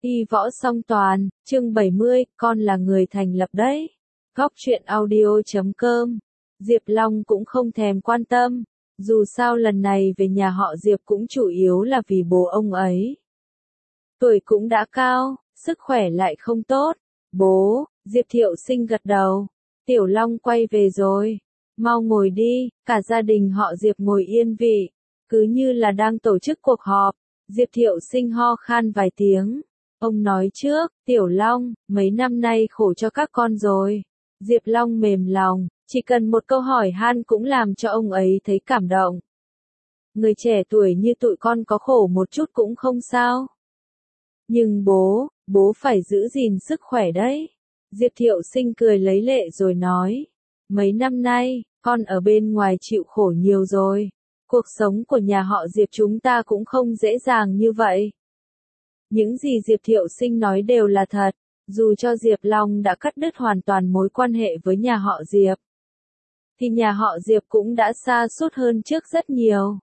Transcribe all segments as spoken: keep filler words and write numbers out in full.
Y võ song toàn, chương bảy mươi, con là người thành lập đấy. Góc truyện audio chấm com. Diệp Long cũng không thèm quan tâm, dù sao lần này về nhà họ Diệp cũng chủ yếu là vì bố ông ấy. Tuổi cũng đã cao, sức khỏe lại không tốt. Bố, Diệp Thiệu Sinh gật đầu. Tiểu Long quay về rồi. Mau ngồi đi, cả gia đình họ Diệp ngồi yên vị. Cứ như là đang tổ chức cuộc họp. Diệp Thiệu Sinh ho khan vài tiếng. Ông nói trước, Tiểu Long, mấy năm nay khổ cho các con rồi. Diệp Long mềm lòng, chỉ cần một câu hỏi han cũng làm cho ông ấy thấy cảm động. Người trẻ tuổi như tụi con có khổ một chút cũng không sao. Nhưng bố, bố phải giữ gìn sức khỏe đấy. Diệp Thiệu Sinh cười lấy lệ rồi nói. Mấy năm nay, con ở bên ngoài chịu khổ nhiều rồi. Cuộc sống của nhà họ Diệp chúng ta cũng không dễ dàng như vậy. Những gì Diệp Thiệu Sinh nói đều là thật, dù cho Diệp Long đã cắt đứt hoàn toàn mối quan hệ với nhà họ Diệp, thì nhà họ Diệp cũng đã sa sút hơn trước rất nhiều.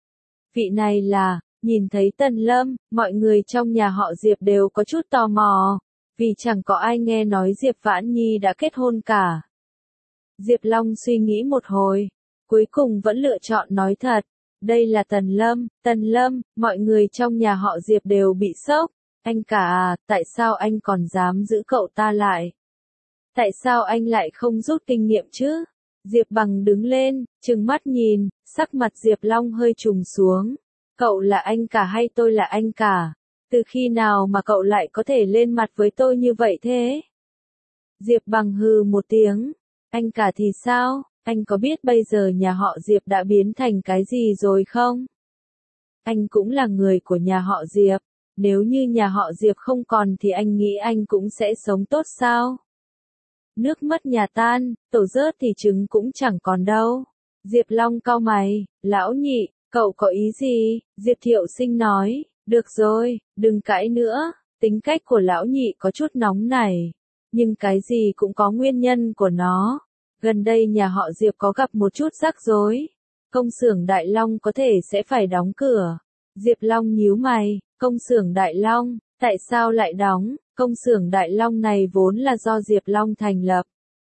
Vị này là, nhìn thấy Tần Lâm, mọi người trong nhà họ Diệp đều có chút tò mò, vì chẳng có ai nghe nói Diệp Vãn Nhi đã kết hôn cả. Diệp Long suy nghĩ một hồi, cuối cùng vẫn lựa chọn nói thật. Đây là Tần Lâm, Tần Lâm, mọi người trong nhà họ Diệp đều bị sốc. Anh cả à, tại sao anh còn dám giữ cậu ta lại? Tại sao anh lại không rút kinh nghiệm chứ? Diệp Bằng đứng lên, trừng mắt nhìn, sắc mặt Diệp Long hơi trùng xuống. Cậu là anh cả hay tôi là anh cả? Từ khi nào mà cậu lại có thể lên mặt với tôi như vậy thế? Diệp Bằng hừ một tiếng. Anh cả thì sao? Anh có biết bây giờ nhà họ Diệp đã biến thành cái gì rồi không? Anh cũng là người của nhà họ Diệp. Nếu như nhà họ Diệp không còn thì anh nghĩ anh cũng sẽ sống tốt sao? Nước mất nhà tan, tổ rớt thì trứng cũng chẳng còn đâu. Diệp Long cau mày, lão nhị, cậu có ý gì? Diệp Thiệu Sinh nói, được rồi, đừng cãi nữa, tính cách của lão nhị có chút nóng nảy. Nhưng cái gì cũng có nguyên nhân của nó. Gần đây nhà họ Diệp có gặp một chút rắc rối. Công xưởng Đại Long có thể sẽ phải đóng cửa. Diệp Long nhíu mày, công xưởng Đại Long, tại sao lại đóng? Công xưởng Đại Long này vốn là do Diệp Long thành lập.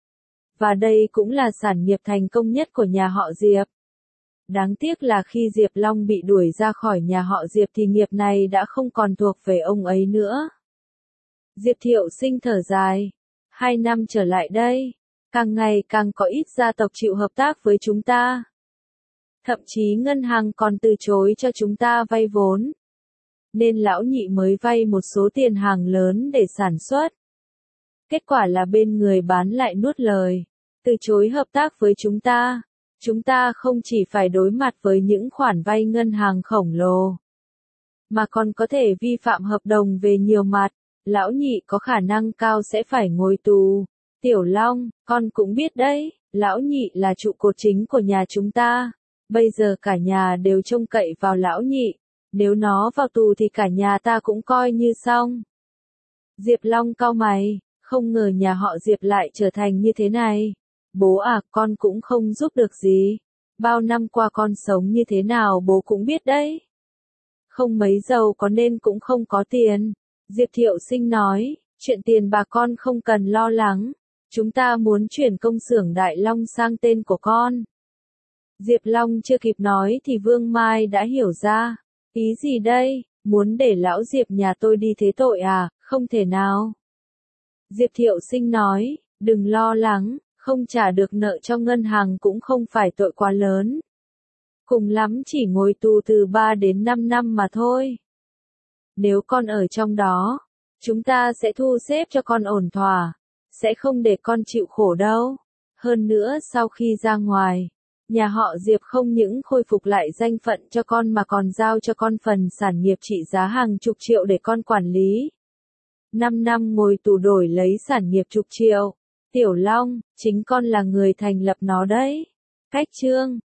Và đây cũng là sản nghiệp thành công nhất của nhà họ Diệp. Đáng tiếc là khi Diệp Long bị đuổi ra khỏi nhà họ Diệp thì nghiệp này đã không còn thuộc về ông ấy nữa. Diệp Thiệu Sinh thở dài. Hai năm trở lại đây, càng ngày càng có ít gia tộc chịu hợp tác với chúng ta. Thậm chí ngân hàng còn từ chối cho chúng ta vay vốn. Nên lão nhị mới vay một số tiền hàng lớn để sản xuất. Kết quả là bên người bán lại nuốt lời, từ chối hợp tác với chúng ta. Chúng ta không chỉ phải đối mặt với những khoản vay ngân hàng khổng lồ, mà còn có thể vi phạm hợp đồng về nhiều mặt. Lão nhị có khả năng cao sẽ phải ngồi tù. Tiểu Long, con cũng biết đấy, lão nhị là trụ cột chính của nhà chúng ta. Bây giờ cả nhà đều trông cậy vào lão nhị. Nếu nó vào tù thì cả nhà ta cũng coi như xong. Diệp Long cau mày, không ngờ nhà họ Diệp lại trở thành như thế này. Bố à, con cũng không giúp được gì. Bao năm qua con sống như thế nào bố cũng biết đấy. Không mấy giàu có nên cũng không có tiền. Diệp Thiệu Sinh nói, chuyện tiền bà con không cần lo lắng. Chúng ta muốn chuyển công xưởng Đại Long sang tên của con. Diệp Long chưa kịp nói thì Vương Mai đã hiểu ra. Ý gì đây, muốn để lão Diệp nhà tôi đi thế tội à, không thể nào. Diệp Thiệu Sinh nói, đừng lo lắng, không trả được nợ cho ngân hàng cũng không phải tội quá lớn. Cùng lắm chỉ ngồi tù từ ba đến năm năm mà thôi. Nếu con ở trong đó, chúng ta sẽ thu xếp cho con ổn thỏa, sẽ không để con chịu khổ đâu. Hơn nữa sau khi ra ngoài, nhà họ Diệp không những khôi phục lại danh phận cho con mà còn giao cho con phần sản nghiệp trị giá hàng chục triệu để con quản lý. Năm năm ngồi tù đổi lấy sản nghiệp chục triệu. Tiểu Long, chính con là người thành lập nó đấy. Cách chương